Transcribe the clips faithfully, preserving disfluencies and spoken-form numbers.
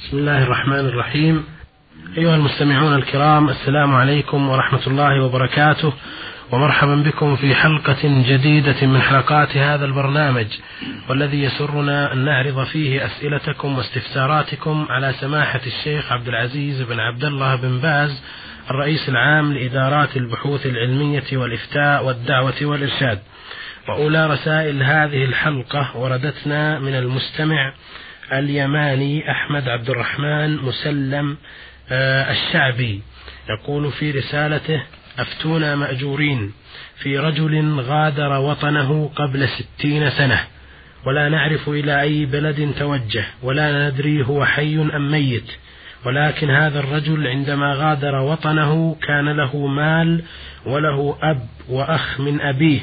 بسم الله الرحمن الرحيم. أيها المستمعون الكرام، السلام عليكم ورحمة الله وبركاته، ومرحبا بكم في حلقة جديدة من حلقات هذا البرنامج، والذي يسرنا أن نعرض فيه أسئلتكم واستفساراتكم على سماحة الشيخ عبد العزيز بن عبد الله بن باز، الرئيس العام لإدارات البحوث العلمية والإفتاء والدعوة والإرشاد. وأولى رسائل هذه الحلقة وردتنا من المستمع اليماني أحمد عبد الرحمن مسلم الشعبي، يقول في رسالته: أفتونا مأجورين في رجل غادر وطنه قبل ستين سنة، ولا نعرف إلى أي بلد توجه، ولا ندري هو حي أم ميت، ولكن هذا الرجل عندما غادر وطنه كان له مال وله أب وأخ من أبيه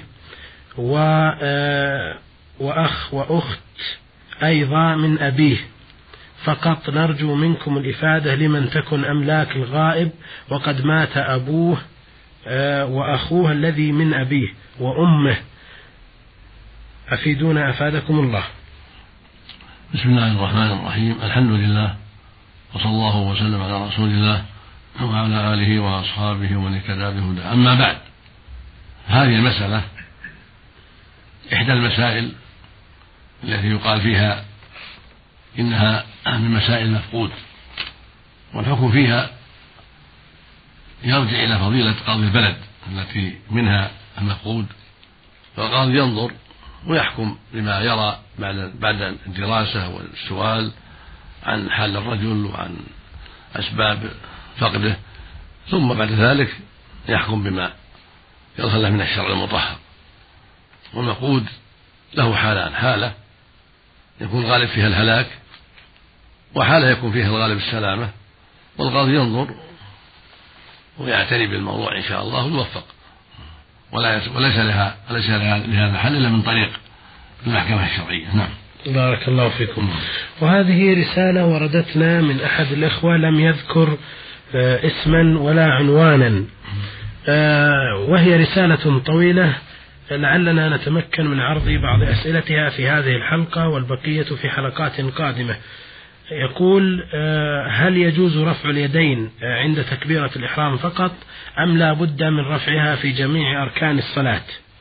وأخ وأخت أيضا من أبيه، فقط نرجو منكم الإفادة لمن تكن أملاك الغائب وقد مات أبوه وأخوه الذي من أبيه وأمه، أفيدونا أفادكم الله. بسم الله الرحمن الرحيم، الحمد لله، وصلى الله وسلم على رسول الله وعلى آله وأصحابه ومن اهتدى بهداه. أما بعد، هذه المسألة إحدى المسائل التي يقال فيها إنها من مسائل المفقود، والحكم فيها يرجع إلى فضيلة قاضي البلد التي منها المفقود، فالقاضي ينظر ويحكم بما يرى بعد الدراسة والسؤال عن حال الرجل وعن أسباب فقده، ثم بعد ذلك يحكم بما يظهر له من الشرع المطهر. والمفقود له حالان: حالة يكون غالب فيها الهلاك، وحالة يكون فيها الغالب السلامة، والقاضي ينظر ويعتني بالموضوع إن شاء الله ويوفق، وليس لها وليس لها لهذا الحل إلا من طريق المحكمة الشرعية. نعم. بارك الله فيكم. وهذه رسالة وردتنا من أحد الإخوة لم يذكر اسما ولا عنوانا، وهي رسالة طويلة لعلنا نتمكن من عرض بعض أسئلتها في هذه الحلقة والبقية في حلقات قادمة. يقول: هل يجوز رفع اليدين عند تكبيرة الإحرام فقط، أم لا بد من رفعها في جميع أركان الصلاة؟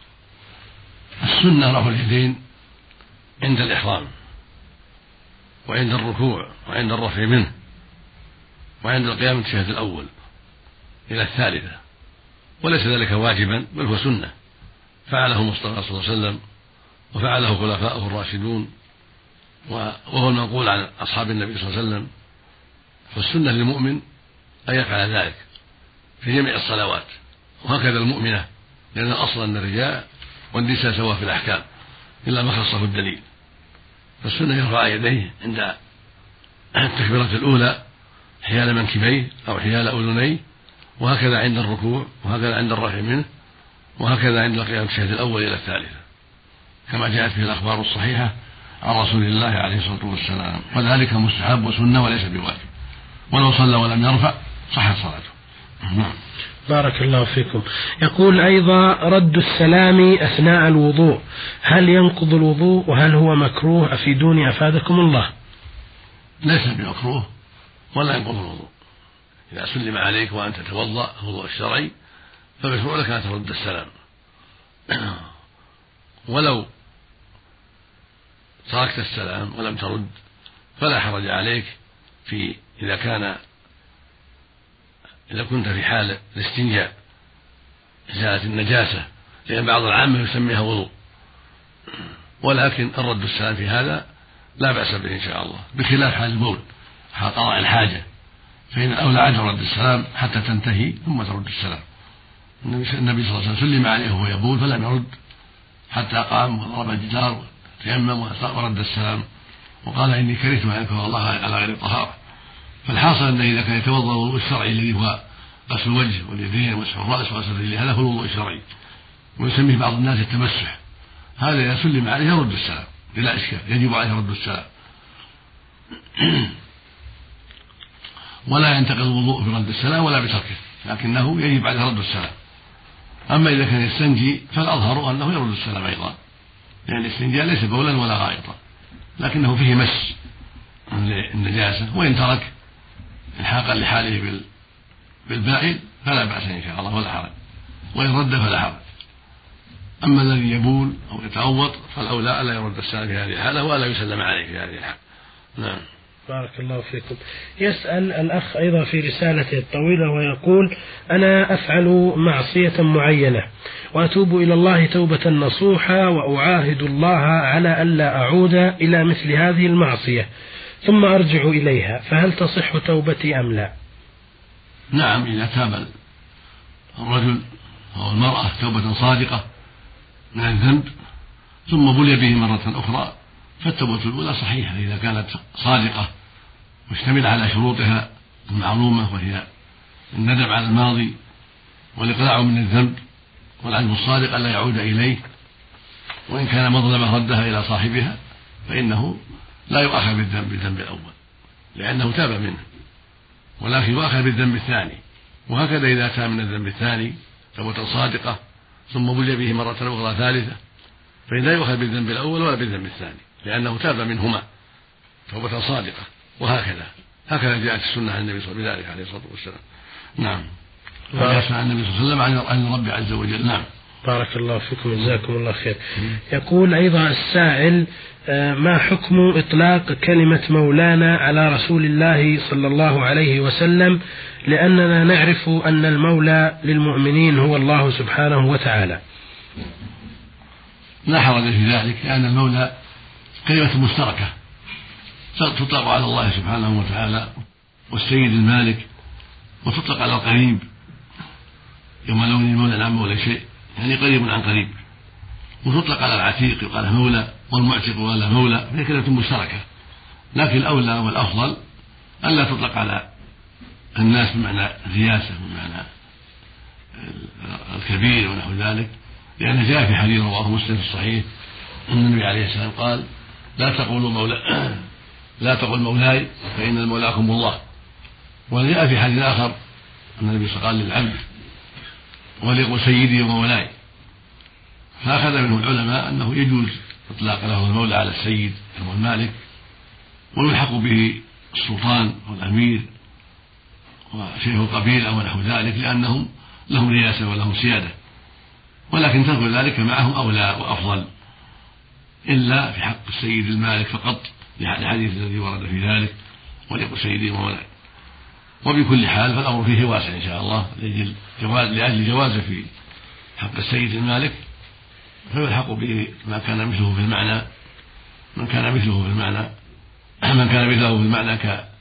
السنة رفع اليدين عند الإحرام وعند الركوع وعند الرفع منه وعند القيام التشهد الأول إلى الثالثة، وليس ذلك واجبا بل هو سنة فعله المصطفى صلى الله عليه وسلم وفعله خلفاؤه الراشدون، وهو المنقول عن أصحاب النبي صلى الله عليه وسلم. فالسنة للمؤمن أن يفعل ذلك في جميع الصلوات، وهكذا المؤمنة، لأن الأصل أن الرجال والنساء سواء في الأحكام إلا ما خصه الدليل. فالسنة يرفع يديه عند التكبيرة الأولى حيال منكبيه أو حيال أذنيه، وهكذا عند الركوع، وهكذا عند الرفع منه، وهكذا عند القيام التشهد الأول إلى الثالثة، كما جاءت في الأخبار الصحيحة عن رسول الله عليه الصلاة والسلام. وذلك مستحب وسنة وليس بواجب، ولو صلى ولم يرفع صحت صلاته. بارك الله فيكم. يقول أيضا: رد السلام أثناء الوضوء هل ينقض الوضوء وهل هو مكروه؟ أفيدوني أفادكم الله. ليس بمكروه ولا ينقض الوضوء. إذا سلم عليك وأنت تتوضأ الوضوء الشرعي فمشروع لك أن ترد السلام، ولو تركت السلام ولم ترد فلا حرج عليك في إذا كان إذا كنت في حال الاستنجاء إزالة النجاسة، لأن بعض العامة يسميها وضوء، ولكن الرد السلام في هذا لا بأس به إن شاء الله، بخلاف حال البول حال قضاء الحاجة، فإن الأولى عدم رد السلام حتى تنتهي ثم ترد السلام. النبي صلى الله عليه وسلم سلم عليه وهو يبول فلم يرد حتى قام وضرب الجدار وتيمم ورد السلام، وقال: إني كرهت أن أذكر الله على غير الطهارة. فالحاصل أنه إذا كان يتوضأ الوضوء الشرعي الذي هو غسل الوجه واليدين ومسح الرأس وغسل الرجلين، هذا هو الوضوء الشرعي، ويسميه بعض الناس التمسح. هذا إذا سلم عليه يرد السلام بلا إشكال، يجب عليه رد السلام، ولا ينتقض الوضوء برد السلام ولا بتركه، لكنه يجب عليه رد السلام. أما إذا كان يستنجي فالأظهر أنه يرد السلام أيضا، لأن الاستنجاء ليس بولا ولا غائطا، لكنه فيه مس النجاسة، وإن ترك إلحاقا لحاله بالبائل فلا بأس إن شاء الله ولا حرج، وإن رد فلا حرج. أما الذي يبول أو يتغوط فالأولى ألا يرد السائل في هذه الحالة وألا يسلم عليه في هذه الحالة. نعم. بارك الله فيكم. يسأل الأخ أيضا في رسالته الطويلة ويقول: أنا أفعل معصية معينة وأتوب إلى الله توبة نصوحة وأعاهد الله على ألا أعود إلى مثل هذه المعصية ثم أرجع إليها، فهل تصح توبتي أم لا؟ نعم، إذا تاب الرجل أو المرأة توبة صادقة من الذنب ثم بلي به مرة أخرى فالتوبة الأولى صحيحة إذا كانت صادقة مشتملة على شروطها المعلومة، وهي الندم على الماضي والإقلاع من الذنب والعزم الصادق ألا يعود إليه، وإن كان مظلمة ردها إلى صاحبها فإنه لا يؤاخذ بالذنب بالذنب الأول لأنه تاب منه، ولكن يؤاخذ بالذنب الثاني. وهكذا إذا تاب من الذنب الثاني توبة صادقة ثم بلي به مرة أخرى ثالثة فإن لا يؤخذ بالذنب الأول ولا بالذنب الثاني لأنه تاب منهما توبة صادقة. وهكذا هكذا جاءت السنة عن النبي صلى الله عليه وسلم عليه الصلاة والسلام. نعم. وجاءت عن النبي صلى الله عليه وسلم عن الرب عز وجل. نعم. بارك الله فيكم جزاكم الله خير. يقول أيضا السائل: ما حكم إطلاق كلمة مولانا على رسول الله صلى الله عليه وسلم، لأننا نعرف أن المولى للمؤمنين هو الله سبحانه وتعالى؟ لا حرج في ذلك، لأن المولى كلمة مشتركة تطلق على الله سبحانه وتعالى والسيد المالك، وتطلق على القريب يوم لون المولى عن مولى شيء يعني قريب عن قريب، وتطلق على العتيق يقال مولى والمعتق قال مولى، فهي كلمة مشتركة. لكن الأولى والأفضل ألا تطلق على الناس بمعنى الرياسة بمعنى الكبير ونحو ذلك، لأن جاء في حديث رواه مسلم في الصحيح أن النبي عليه السلام قال: لا تقولوا مولا لا تقل مولاي فإن مولاكم الله. وجاء في حديث آخر أن النبي صلى الله عليه وسلم قال للعبد: وليقل سيدي ومولاي. فأخذ منه العلماء أنه يجوز إطلاق له المولى على السيد أو المالك، ويلحق به السلطان والأمير وشيخ القبيلة ونحو ذلك لأنهم لهم رياسة ولهم سيادة، ولكن ترك ذلك معهم أولى وأفضل إلا في حق السيد المالك فقط لحديث الذي ورد في ذلك: وليقل سيدي ومولاي. وبكل حال فالأمر فيه واسع إن شاء الله لأجل جوازه في حق السيد المالك، فيلحق به ما كان مثله في المعنى من كان مثله في المعنى من كان مثله في المعنى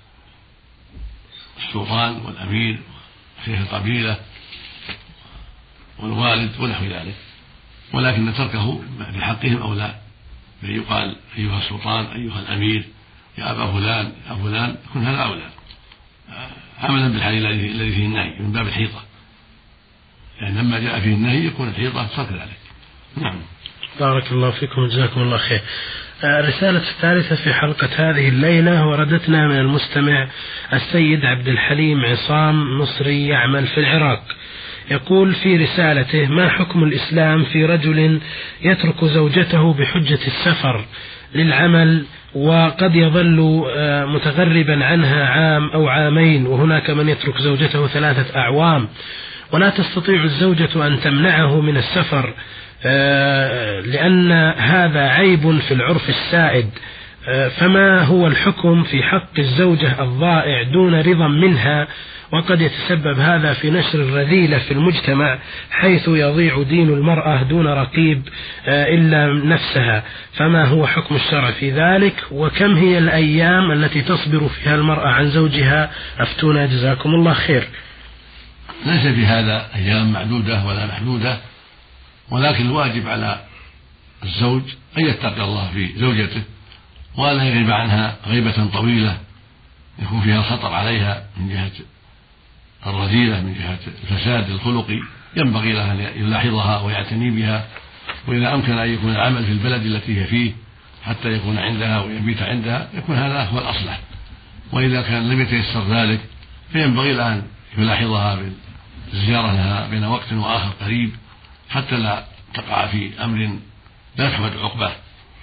كالسلطان والأمير وشيخ القبيلة والوالد ونحو ذلك، ولكن تركه بحقهم أولى، فيقال أيها السلطان أيها الأمير يا أبا فلان يا فلان، يكون هذا أولى عملا بالحديث الذي فيه النهي من باب الحيطة، لأن لما جاء فيه النهي يكون الحيطة ترك ذلك. نعم. بارك الله فيكم وجزاكم الله خير. الرسالة الثالثة في حلقة هذه الليلة وردتنا من المستمع السيد عبد الحليم عصام مصري يعمل في العراق. يقول في رسالته: ما حكم الإسلام في رجل يترك زوجته بحجة السفر للعمل وقد يظل متغربا عنها عام أو عامين، وهناك من يترك زوجته ثلاثة أعوام ولا تستطيع الزوجة أن تمنعه من السفر لأن هذا عيب في العرف السائد، فما هو الحكم في حق الزوجة الضائع دون رضا منها، وقد يتسبب هذا في نشر الرذيلة في المجتمع حيث يضيع دين المرأة دون رقيب إلا نفسها، فما هو حكم الشرع في ذلك، وكم هي الأيام التي تصبر فيها المرأة عن زوجها؟ أفتونا جزاكم الله خير. ليس في هذا أيام معدودة ولا محدودة، ولكن الواجب على الزوج أن يتقي الله في زوجته ولا يغيب عنها غيبة طويلة يكون فيها خطر عليها من جهة الرذيلة من جهة الفساد الخلقي، ينبغي له أن يلاحظها ويعتني بها، وإذا أمكن أن يكون العمل في البلد التي هي فيه حتى يكون عندها ويبيت عندها يكون هذا هو الأصلح، وإذا كان لم يتيسر ذلك فينبغي له أن يلاحظها بالزيارة لها بين وقت وآخر قريب حتى لا تقع في أمر لا تحمد عقباه،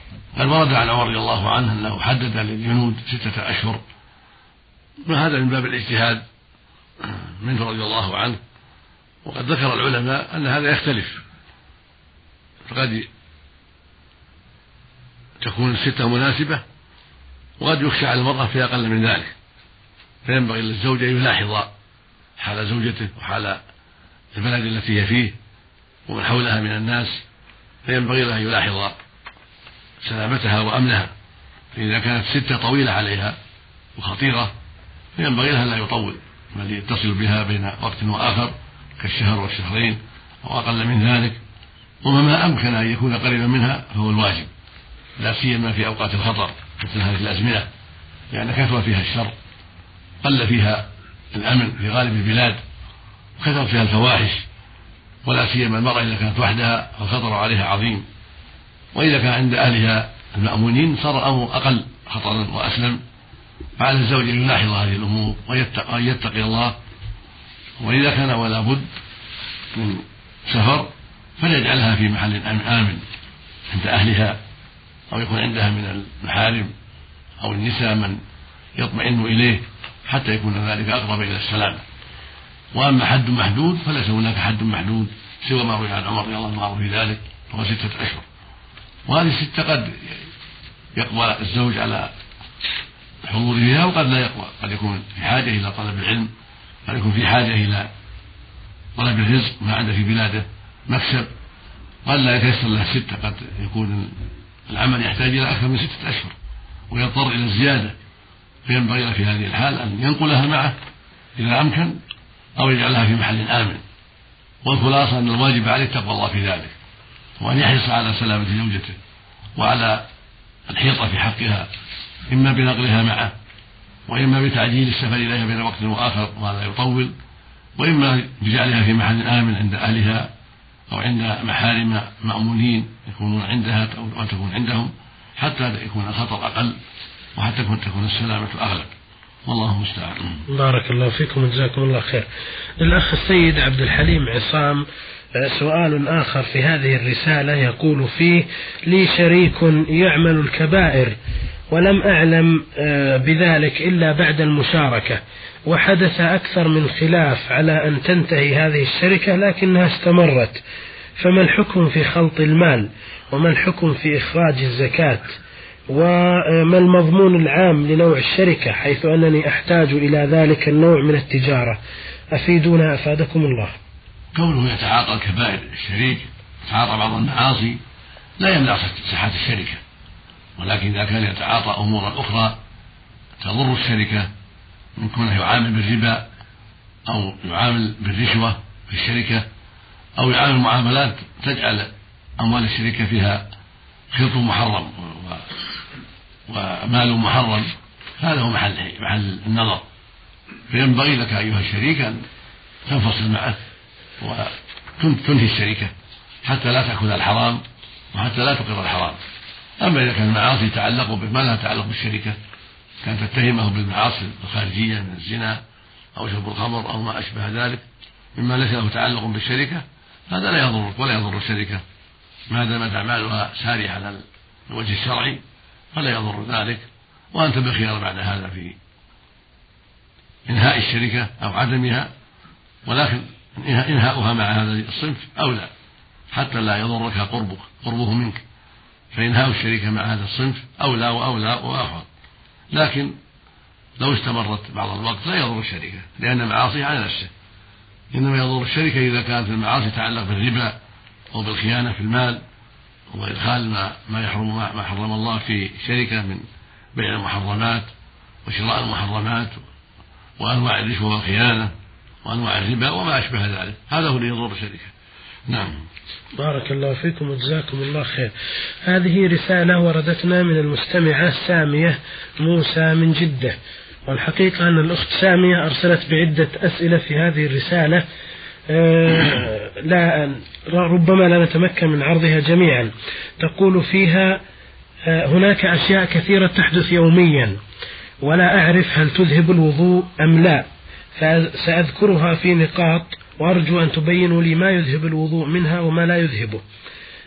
قد ورد عن عمر رضي الله عنه أنه حدد للجنود ستة أشهر، وهذا من باب الاجتهاد منه رضي الله عنه. وقد ذكر العلماء أن هذا يختلف، فقد تكون الستة مناسبة وقد يخشى على المرأة في أقل من ذلك، فينبغي للزوج أن يلاحظ حال زوجته وحال البلد التي هي فيه ومن حولها من الناس، فينبغي له أن يلاحظ سلامتها وأمنها. فإذا كانت ستة طويلة عليها وخطيرة فينبغي لها لا يطول، بل يتصل بها بين وقت وآخر كالشهر والشهرين أو أقل من ذلك، وما أمكن أن يكون قريبا منها فهو الواجب، لا سيما في أوقات الخطر مثل هذه الأزمنة، لأن كثر فيها الشر، قل فيها الأمن في غالب البلاد، وكثر فيها الفواحش، ولا سيما المرأة إذا كانت وحدها فالخطر عليها عظيم. وإذا كان عند أهلها المأمونين صار الأمر أقل خطرا وأسلم، فعلى الزوج أن يلاحظ هذه الأمور وأن يتقي الله. وإذا كان ولا بد من سفر فليجعلها في محل آمن عند أهلها، أو يكون عندها من المحارم أو النساء من يطمئن إليه حتى يكون ذلك أقرب إلى السلام. وأما حد محدود فليس هناك حد محدود سوى ما روي عن عمر رضي الله عنه في ذلك، وهو ستة أشهر. وهذه الستة قد يقوى الزوج على حضوره فيها وقد لا يقوى، قد يكون في حاجة إلى طلب العلم، قد يكون في حاجة إلى طلب الرزق ما عنده في بلاده مكسب، قد لا يتيسر له ستة، قد يكون العمل يحتاج إلى أكثر من ستة أشهر ويضطر إلى الزيادة، فينبغي له في هذه الحال أن ينقلها معه إذا أمكن أو يجعلها في محل آمن. والخلاصة أن الواجب عليه تقوى الله في ذلك، وأن يحرص على سلامة زوجته وعلى الحيطة في حقها، إما بنقلها معه وإما بتعجيل السفر إليها بين وقت وآخر ولا يطول، وإما بجعلها في محل آمن عند أهلها أو عند محارم مأمونين يكونون عندها أو تكون عندهم، حتى يكون الخطر أقل وحتى تكون السلامة أغلب، والله المستعان. بارك الله فيكم وجزاكم الله خير. الأخ السيد عبد الحليم عصام سؤال آخر في هذه الرسالة يقول فيه: لي شريك يعمل الكبائر ولم أعلم بذلك إلا بعد المشاركة، وحدث أكثر من خلاف على أن تنتهي هذه الشركة لكنها استمرت، فما الحكم في خلط المال؟ وما الحكم في إخراج الزكاة؟ وما المضمون العام لنوع الشركة حيث أنني أحتاج إلى ذلك النوع من التجارة؟ أفيدونا أفادكم الله. كونه يتعاطى الكبائر الشريك يتعاطى بعض المعاصي لا يمنع صحة الشركة، ولكن إذا كان يتعاطى أمورا أخرى تضر الشركة من كونه يعامل بالربا أو يعامل بالرشوة في الشركة أو يعامل معاملات تجعل أموال الشركة فيها خلط محرم ومال محرم، هذا هو محل محل النظر. فينبغي لك أيها الشريك أن تنفصل معه وتنهي الشركة حتى لا تأخذ الحرام وحتى لا تقر الحرام. أما إذا كان المعاصي يتعلق بما لها تعلق بالشركة، كان تتهمه بالمعاصي الخارجية من الزنا أو شرب الخمر أو ما أشبه ذلك مما ليس له تعلق بالشركة، هذا لا يضرك ولا يضر الشركة ما دامت أعمالها سارية على الوجه الشرعي، فلا يضر ذلك. وأنت بخيار بعد هذا في إنهاء الشركة أو عدمها، ولكن إنهاؤها مع هذا الصنف أولى حتى لا يضرك قربك قربه منك، فإنهاء الشركة مع هذا الصنف أولى وأولى وأفضل. لكن لو استمرت بعض الوقت لا يضر الشركة لأن المعاصي على نفسه، إنما يضر الشركة إذا كانت المعاصي تتعلق بالربا أو بالخيانة في المال وإدخال ما ما يحرم ما حرم الله في شركة من بيع المحرمات وشراء المحرمات وأنواع الرشوة والخيانة وأنواع الربا وما أشبه ذلك، هذا هو اللي يضر الشركة. نعم. بارك الله فيكم وجزاكم الله خير. هذه رسالة وردتنا من المستمعة سامية موسى من جدة، والحقيقة أن الأخت سامية أرسلت بعدة أسئلة في هذه الرسالة أه لا ربما لا نتمكن من عرضها جميعا. تقول فيها: أه هناك أشياء كثيرة تحدث يوميا ولا أعرف هل تذهب الوضوء أم لا، فسأذكرها في نقاط وأرجو أن تبينوا لي ما يذهب الوضوء منها وما لا يذهبه.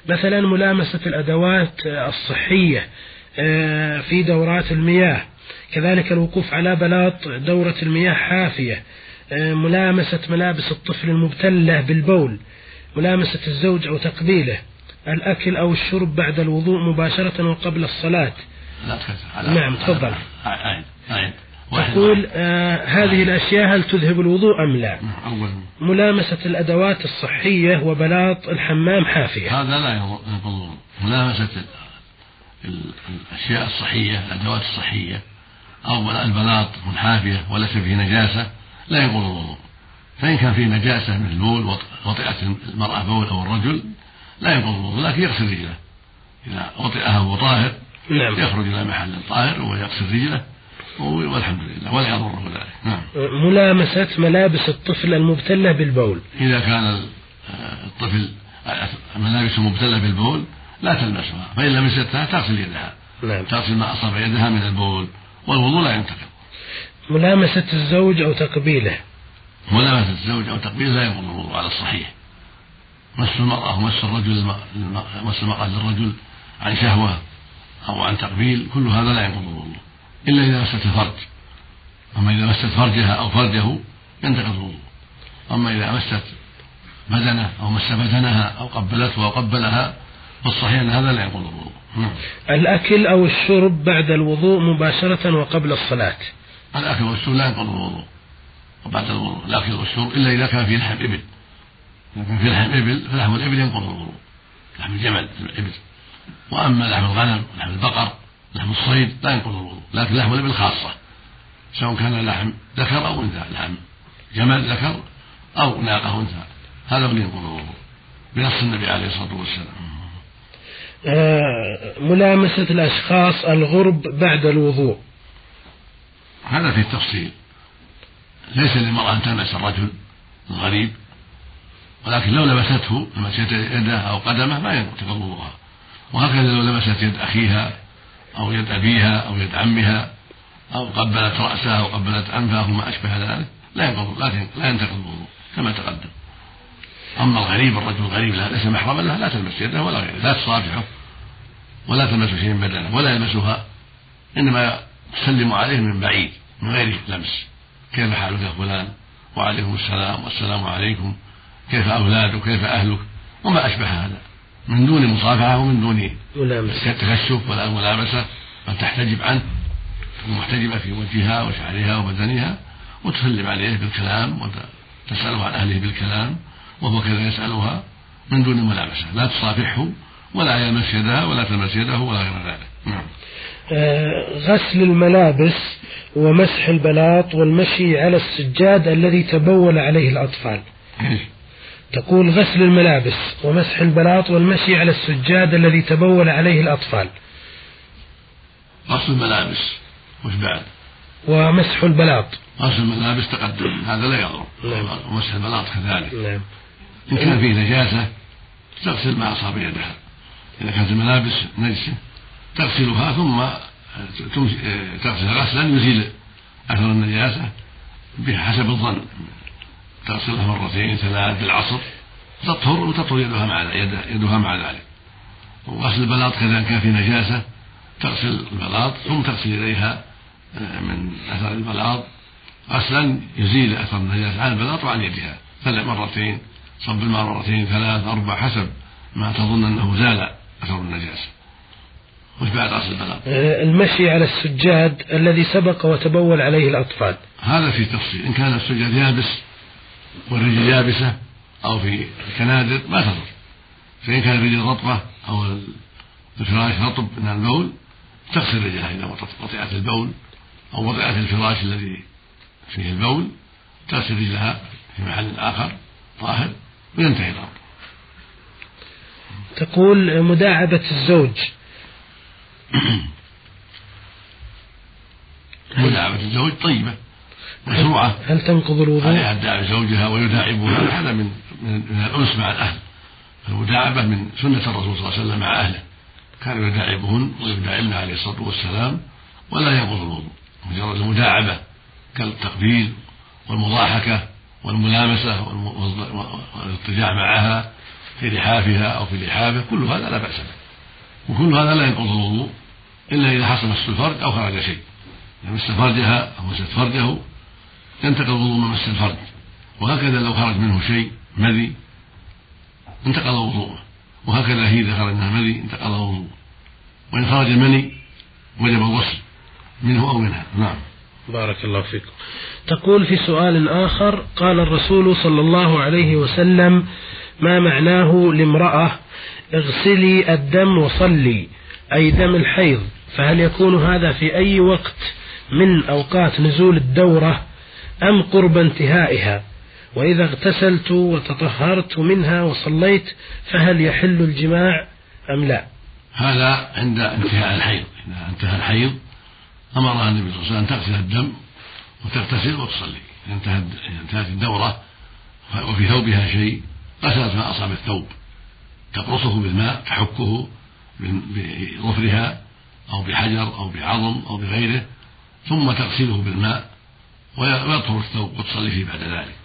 مثلا ملامسة الأدوات الصحية في دورات المياه، كذلك الوقوف على بلاط دورة المياه حافية، ملامسة ملابس الطفل المبتلة بالبول، ملامسة الزوج أو تقبيله، الأكل أو الشرب بعد الوضوء مباشرة وقبل الصلاة. لا نعم تفضل. عين عين. تقول آه هذه الأشياء هل تذهب الوضوء أم لا؟ أول ملامسة الأدوات الصحية وبلاط الحمام حافية، هذا لا ينقض. ملامسة الأشياء الصحية الأدوات الصحية أو البلاط منحافية وليس فيه نجاسة لا ينقض الوضوء. فإن كان فيه نجاسة مثل البول وطئت المرأة بول أو الرجل لا ينقض الوضوء، لكن يغسل رجله إذا وطئها وهو طاهر. نعم. يخرج إلى محل طاهر ويغسل رجله والحمد لله ولا يضره ذلك. نعم. ملامسة ملابس الطفل المبتلة بالبول، إذا كان الطفل ملابسه مبتلة بالبول لا تلمسها، فإن لمستها تغسل يدها. نعم. تغسل ما أصاب يدها من البول والوضوء لا ينتقض. ملامسة الزوج أو تقبيله، ملامسة الزوج أو تقبيله لا ينقض الوضوء على الصحيح. مس المرأة ومس الرجل مس المرأة للرجل عن شهوة أو عن تقبيل كل هذا لا ينقض الوضوء إلا إذا مست الفرج. أما إذا مست فرجها أو فرجه ينتقض الوضوء. أما إذا مست بدنه أو مس بدنها أو قبلته أو قبلها فالصحيح أن هذا لا ينقض الوضوء. الأكل أو الشرب بعد الوضوء مباشرة وقبل الصلاة. الأكل والشرب لا ينقض الوضوء وبعد الوضوء، الأكل والشرب إلا إذا كان فيه لحم إبل. إذا كان فيه لحم إبل فلحم الإبل ينقض الوضوء، لحم الجمل الإبل. وأما لحم الغنم لحم البقر لحم الصيد لا ينقض الوضوء، لكن لحم الإبل خاصة سواء كان لحم ذكر أو أنثى، لحم جمل ذكر أو ناقة أنثى هذا اللي ينقض الوضوء بنص النبي عليه الصلاة والسلام. آه ملامسة الأشخاص الغرب بعد الوضوء، هذا في التفصيل. ليس للمرأة أن تلمس الرجل الغريب، ولكن لو لمسته لمست يده أو قدمه ما ينتقض وضوءها. وهكذا لو لمست يد أخيها أو يد أبيها أو يد عمها أو قبلت رأسها أو قبلت أنفها وما أشبه ذلك لا ينقض لا ينتقض الوضوء كما تقدم. أما الغريب الرجل الغريب ليس محرما له لا تلمس يده ولا غيره، لا تصافحه ولا تلمس شيء من بدنه ولا يلمسها، إنما تسلم عليه من بعيد من غير لمس. كيف حالك يا فلان؟ وعليكم السلام والسلام عليكم، كيف أولادك كيف أهلك وما أشبه هذا، من دون مصافحة ومن دون تكشف ولا ملامسة، بل تحتجب عنه محتجبة في وجهها وشعرها وبدنها وتسلم عليه بالكلام وتسأله عن أهله بالكلام وهو كذا يسألها من دون ملامسة، لا تصافحه ولا يلمس يدها ولا تلمس يده ولا غير ذلك. نعم. آه غسل الملابس ومسح البلاط والمشي على السجاد الذي تبول عليه الأطفال. تقول غسل الملابس ومسح البلاط والمشي على السجاد الذي تبول عليه الأطفال. غسل الملابس وش بعد؟ ومسح البلاط. غسل الملابس تقدم هذا لا يضر. نعم. ومسح البلاط كذلك. نعم. إن كان فيه نجاسة تغسل ما أصاب يدها. إذا كانت الملابس نجسة تغسلها ثم تغسلها غسلا يزيل أثر النجاسة بحسب الظن، تغسلها مرتين ثلاث بالعصر تطهر وتطهر يدها مع يدها مع ذلك. وغسل البلاط كذا كان في نجاسة تغسل البلاط ثم تغسل يديها من أثر البلاط غسلا يزيل أثر النجاسة عن البلاط وعن يدها ثلاث مرتين، صب الماء مرتين ثلاث أربع حسب ما تظن أنه زال أثر النجاسة. وش بعد غسل البلاط؟ المشي على السجاد الذي سبق وتبول عليه الأطفال. هذا في تفصيل. إن كان السجاد يابس والرجل يابسة أو في الكنادر ما تضر، فإن كان الرجل رطبة أو الفراش رطب من البول تغسل رجلها إذا وطئت البول أو وضعت الفراش الذي فيه البول تغسل رجلها في محل آخر طاهر وينتهي الأمر. تقول مداعبة الزوج. مداعبة الزوج طيبة مشروعة. هل تنقض الوضوء؟ عليها تداعب زوجها ويداعبها، هذا من من الأنس مع الأهل. المداعبة من سنة الرسول صلى الله عليه وسلم مع أهله، كانوا يداعبهن ويداعبن عليه الصلاة والسلام ولا ينقض الوضوء. مجرد المداعبة كالتقبيل والمضاحكة والملامسة والاضطجاع معها في لحافها أو في لحافه، كل هذا لا بأس به، وكل هذا لا ينقض الوضوء إلا إذا حصل مس الفرج أو خرج شيء. إذا مس فرجها أو مست فرجه ينتقض الوضوء من مس الفرج، وهكذا لو خرج منه شيء مذي انتقض وضوءه، وهكذا هي إذا خرج منها مذي انتقض وضوءه، وإن خرج المني وجب الغسل منه أو منها. نعم. بارك الله فيكم. تقول في سؤال آخر: قال الرسول صلى الله عليه وسلم: ما معناه لامرأة اغسلي الدم وصلي، أي دم الحيض، فهل يكون هذا في أي وقت من أوقات نزول الدورة أم قرب انتهائها؟ وإذا اغتسلت وتطهرت منها وصليت فهل يحل الجماع أم لا؟ هذا عند انتهاء الحيض. إذا انتهى الحيض أمرها النبي صلى الله عليه وسلم أن تغسل الدم وتغتسل وتصلي. إذا انتهت الدورة وفي ثوبها شيء غسلت ما أصاب الثوب، تقرصه بالماء، تحكه بظفرها أو بحجر أو بعظم أو بغيره، ثم تغسله بالماء ويطهر الثوب وتصلي فيه بعد ذلك.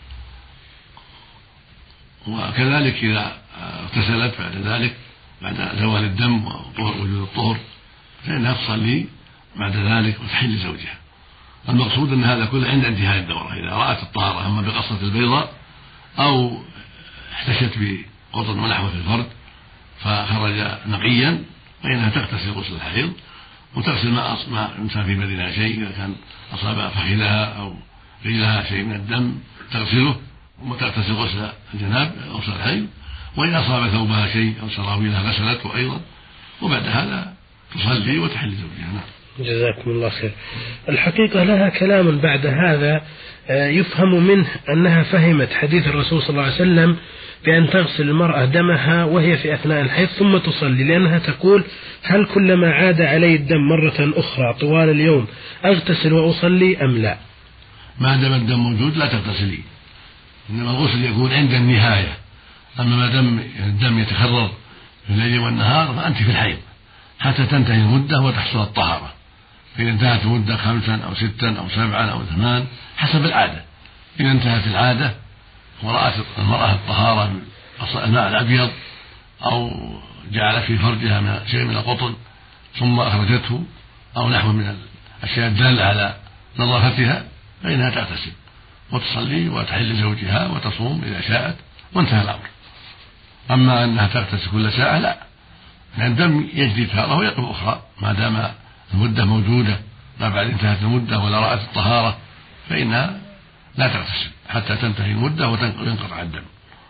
وكذلك إذا اغتسلت بعد ذلك بعد زوال الدم ووجود الطهر فإنها تصلي بعد ذلك وتحل زوجها. المقصود أن هذا كله عند انتهاء الدورة. إذا رأت الطهارة أما بقصة البيضاء أو احتشت بقطن ونحوه في الفرد فخرج نقيا فإنها تغتسل غسل الحيض وتغسل ما انسى في بدنها شيء، إذا كان أصاب فخذها أو رجلها شيء من الدم تغسله، ثم تغتسل غسل الجناب غسل الحيض، وإن أصاب ثوبها شيء أو سراويلها غسلته أيضا، وبعد هذا تصلي وتحل زوجها. نعم. جزاكم الله خير. الحقيقة لها كلام بعد هذا يفهم منه أنها فهمت حديث الرسول صلى الله عليه وسلم بأن تغسل المرأة دمها وهي في أثناء الحيض ثم تصلي، لأنها تقول: هل كلما عاد علي الدم مرة أخرى طوال اليوم أغتسل وأصلي أم لا؟ ما دام الدم موجود لا تغتسلي، إنما الغسل يكون عند النهاية. أما ما دام الدم يتكرر في الليل والنهار فأنت في الحيض حتى تنتهي المدة وتحصل الطهارة. فإذا انتهت المدة خمسا أو ستا أو سبعا أو ثمان حسب العادة. إذا انتهت العادة ورأت المرأة الطهارة الماء الأبيض أو جعل في فرجها من شيء من القطن ثم أخرجته أو نحو من الأشياء الدالة على نظافتها فإنها تغتسل وتصلي وتحل زوجها وتصوم إذا شاءت وانتهى الأمر. أما أنها تغتسل كل ساعة لا، لأن الدم يجري تارة ويقف أخرى ما دام المدة موجودة. ما بعد انتهت المدة ولا رأت الطهارة فإنها لا تغتسل حتى تنتهي المدة وينقطع الدم.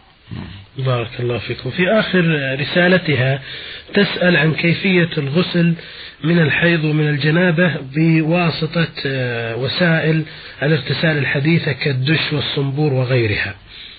بارك الله فيكم. في آخر رسالتها تسأل عن كيفية الغسل من الحيض ومن الجنابة بواسطة وسائل الاغتسال الحديثة كالدش والصنبور وغيرها.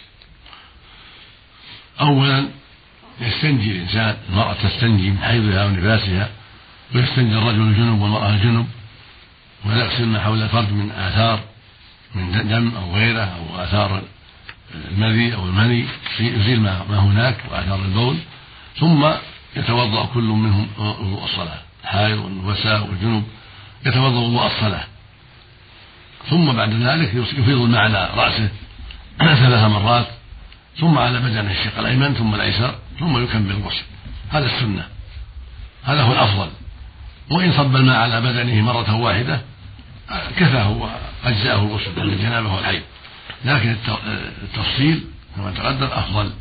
أولا يستنجي الإنسان، المرأة تستنجي من حيضها ونفاسها، ويستنجي الرجل الجنب والمرأة الجنب، ويغسل ما حول الفرج من آثار من دم أو غيره أو آثار المذي أو المني يزيل ما هناك وآثار البول، ثم يتوضأ كل منهم وضوء الصلاة. الحائض والنفساء والجنب يتوضأ وضوء الصلاة، ثم بعد ذلك يفيض الماء على رأسه ثلاث مرات، ثم على بدنه الشق الأيمن ثم الأيسر، ثم يكمل الغسل. هذا السنة، هذا هو الأفضل. وإن صب الماء على بدنه مرة واحدة كفاه وأجزاه الغسل عن الجنابة والحيض، لكن التفصيل كما تقدم أفضل.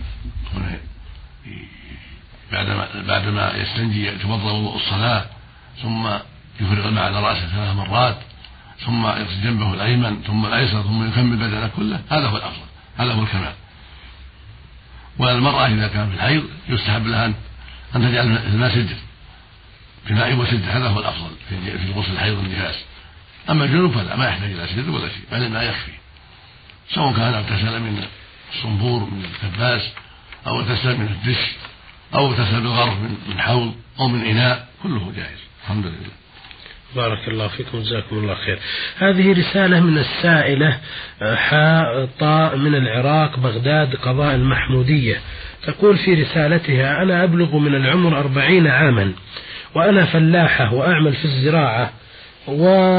بعدما بعدما يستنجي يتوضأ وضوء الصلاة ثم يفرغ الماء على رأسه ثلاث مرات، ثم يغسل جنبه الأيمن ثم الأيسر، ثم يكمل بدنه كله. هذا هو الأفضل، هذا هو الكمال. والمرأة إذا كان في الحيض يستحب لها أن تجعل الماء سدر بماء وسدر، هذا هو الأفضل في الغسل الحيض والنفاس. أما الجنوب فلا، ما يحتاج إلى سدر ولا شيء، بل الماء يكفي، سواء كان اغتسل من الصنبور من الكباس أو اغتسل من الدش أو اغتسل بالغرف من حوض أو من إناء، كله جائز. الحمد لله. بارك الله فيكم، جزاكم الله خير. هذه رسالة من السائلة حاء طاء من العراق بغداد قضاء المحمودية، تقول في رسالتها: أنا أبلغ من العمر أربعين عاما وأنا فلاحة وأعمل في الزراعة،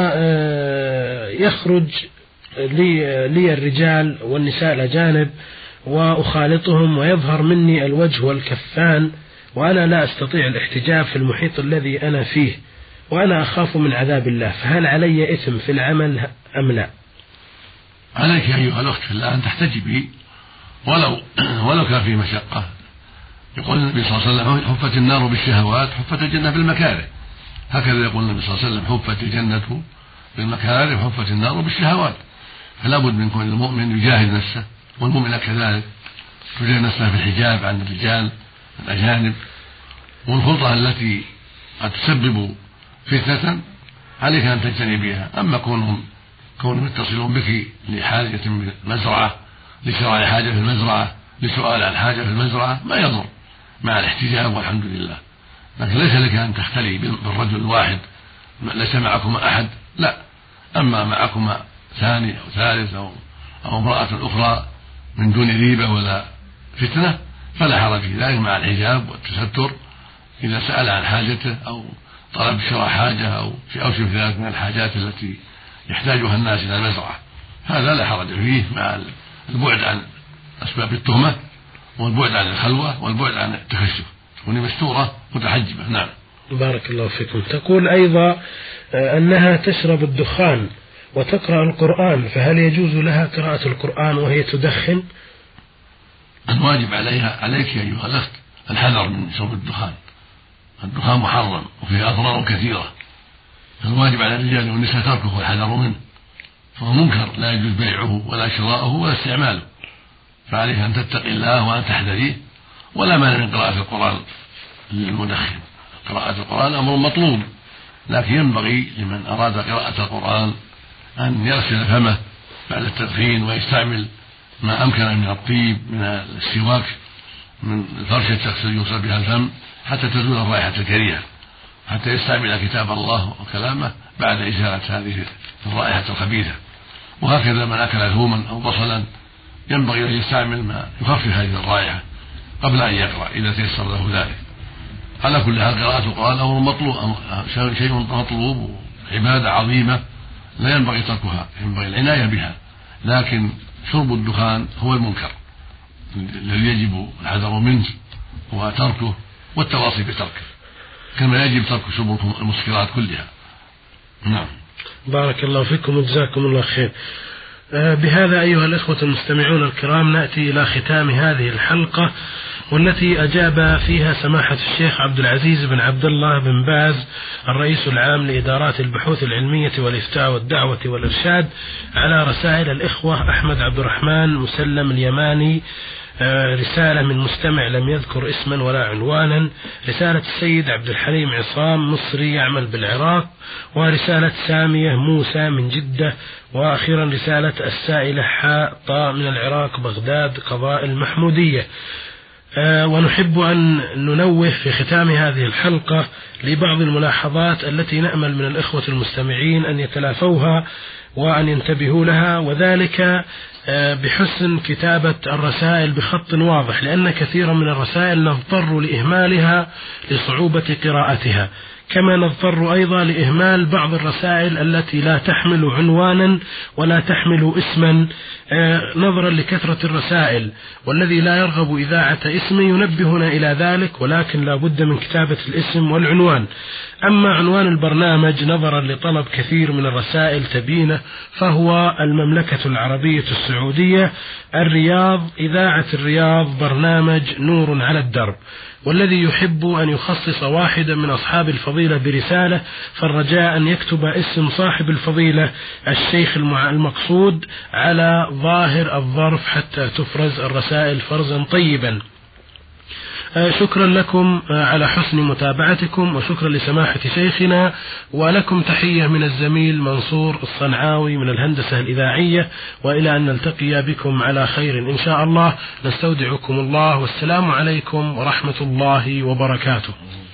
ويخرج لي, لي الرجال والنساء الأجانب وأخالطهم ويظهر مني الوجه والكفان، وأنا لا أستطيع الاحتجاب في المحيط الذي أنا فيه، وأنا أخاف من عذاب الله، فهل علي إثم في العمل أم لا؟ عليك أيها الأخت في الله أن تحتجبي ولو ولو كان فيه مشقة. يقول النبي صلى الله عليه وسلم: حفت النار بالشهوات، حفت الجنة بالمكاره. هكذا يقول النبي صلى الله عليه وسلم: حفت الجنة بالمكاره وحفت النار بالشهوات. فلا بد من كل المؤمن يجاهد نفسه، والمؤمنة كذلك تجاهد نفسها في الحجاب عن الرجال الأجانب، والخلطة التي قد تسبب فتنة عليك أن تجتنبيها. أما كونهم كونهم يتصلون بك لحاجة في المزرعة، لشراء حاجة في المزرعة، لسؤال عن حاجة في المزرعة، ما يضر مع الاحتجاب والحمد لله. لكن ليس لك أن تختلي بالرجل الواحد، ليس معكما أحد، لا. أما معكما ثاني أو ثالث أو أو امرأة أخرى من دون ريبة ولا فتنة فلا حرج في ذلك مع الحجاب والتستر. إذا سأل عن حاجته أو طلب شراء حاجة أو أو شيء ذلك من الحاجات التي يحتاجها الناس إلى المزرعة، هذا لا حرج فيه مع البعد عن أسباب التهمة والبعد عن الخلوة والبعد عن التكشف، تكوني مستورة متحجبة. نعم. بارك الله فيكم. تقول أيضا أنها تشرب الدخان وتقرأ القرآن، فهل يجوز لها قراءة القرآن وهي تدخن؟ الواجب عليها عليك أيها الأخت الحذر من شرب الدخان. الدخان محرم وفيه أضرار كثيرة، فالواجب على الرجال والنساء تركه والحذر منه، فهو منكر لا يجوز بيعه ولا شراؤه ولا استعماله، فعليك أن تتقي الله وأن تحذريه. ولا مانع من قراءة القرآن للمدخن، قراءة القرآن أمر مطلوب، لكن ينبغي لمن أراد قراءة القرآن أن يغسل فمه بعد التدخين ويستعمل ما أمكن من الطيب من السواك من فرشة يوصل بها الفم حتى تزول الرائحة الكريهة، حتى يستعمل كتاب الله وكلامه بعد إزالة هذه الرائحة الخبيثة. وهكذا من أكل ثوما أو بصلا ينبغي أن يستعمل ما يخفف هذه الرائحة قبل أن يقرأ إذا تيسر له ذلك. على كل حال قراءة القرآن أمر مطلوب، شيء مطلوب عبادة عظيمة لا ينبغي تركها، ينبغي العناية بها. لكن شرب الدخان هو المنكر الذي يجب الحذر منه وتركه والتواصي بتركه، كما يجب ترك شرب المسكرات كلها. نعم. بارك الله فيكم وجزاكم الله خير. بهذا أيها الإخوة المستمعون الكرام نأتي إلى ختام هذه الحلقة، والتي أجاب فيها سماحة الشيخ عبد العزيز بن عبد الله بن باز الرئيس العام لإدارات البحوث العلمية والإفتاء والدعوة والإرشاد على رسائل الإخوة أحمد عبد الرحمن مسلم اليماني، رسالة من مستمع لم يذكر اسما ولا عنوانا، رسالة السيد عبد الحليم عصام مصري يعمل بالعراق، ورسالة سامية موسى من جدة، وأخيرا رسالة السائلة حاء طاء من العراق بغداد قضاء المحمودية. أه ونحب أن ننوه في ختام هذه الحلقة لبعض الملاحظات التي نأمل من الإخوة المستمعين أن يتلافوها وأن ينتبهوا لها، وذلك بحسن كتابة الرسائل بخط واضح، لأن كثيرا من الرسائل نضطر لإهمالها لصعوبة قراءتها، كما نضطر أيضا لإهمال بعض الرسائل التي لا تحمل عنوانا ولا تحمل اسما نظرا لكثرة الرسائل، والذي لا يرغب إذاعة اسمه ينبهنا إلى ذلك، ولكن لا بد من كتابة الاسم والعنوان. أما عنوان البرنامج نظرا لطلب كثير من الرسائل تبينه فهو المملكة العربية السعودية، الرياض، إذاعة الرياض، برنامج نور على الدرب. والذي يحب أن يخصص واحدا من أصحاب الفضيلة برسالة فالرجاء أن يكتب اسم صاحب الفضيلة الشيخ المقصود على ظاهر الظرف حتى تفرز الرسائل فرزا طيبا. شكرا لكم على حسن متابعتكم، وشكرا لسماحة شيخنا، ولكم تحية من الزميل منصور الصنعاوي من الهندسة الإذاعية، وإلى أن نلتقي بكم على خير إن شاء الله. نستودعكم الله، والسلام عليكم ورحمة الله وبركاته.